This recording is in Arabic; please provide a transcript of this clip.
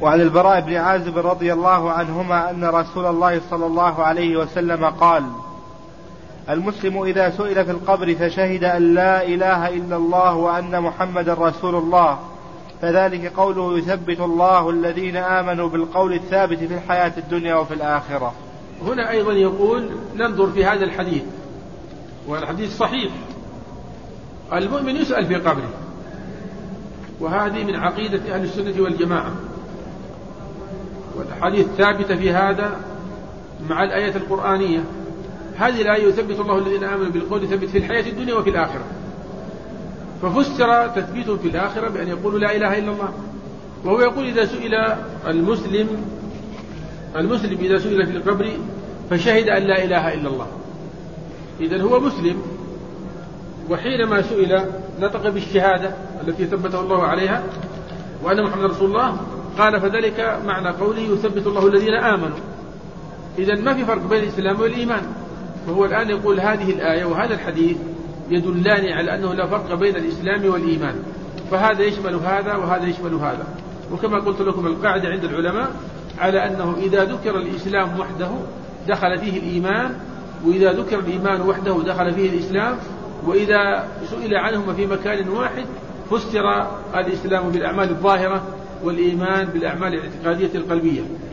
وعن البراء بن عازب رضي الله عنهما أن رسول الله صلى الله عليه وسلم قال: المسلم إذا سئل في القبر فشهد أن لا إله إلا الله وأن محمدا رسول الله فذلك قوله يثبت الله الذين آمنوا بالقول الثابت في الحياة الدنيا وفي الآخرة. هنا أيضا يقول ننظر في هذا الحديث، والحديث صحيح، المؤمن يسأل في قبره، وهذه من عقيدة أهل السنة والجماعة، والحديث ثابتة في هذا مع الآية القرآنية. هذه الآية يثبت الله الذين آمنوا بالقول الثابت في الحياة الدنيا وفي الآخرة، ففسر تثبيتهم في الآخرة بأن يقولوا لا إله إلا الله. وهو يقول إذا سئل المسلم إذا سئل في القبر فشهد أن لا إله إلا الله، إذن هو مسلم، وحينما سئل نطق بالشهادة التي ثبته الله عليها وأن محمد رسول الله، قال فذلك معنى قوله يثبت الله الذين آمنوا. إذن ما في فرق بين الإسلام والإيمان. فهو الآن يقول هذه الآية وهذا الحديث يدلان على أنه لا فرق بين الإسلام والإيمان، فهذا يشمل هذا وهذا يشمل هذا. وكما قلت لكم القاعدة عند العلماء على أنه إذا ذكر الإسلام وحده دخل فيه الإيمان، وإذا ذكر الإيمان وحده دخل فيه الإسلام، وإذا سئل عنهما في مكان واحد فسر الإسلام بالأعمال الظاهرة والإيمان بالأعمال الاعتقادية القلبية.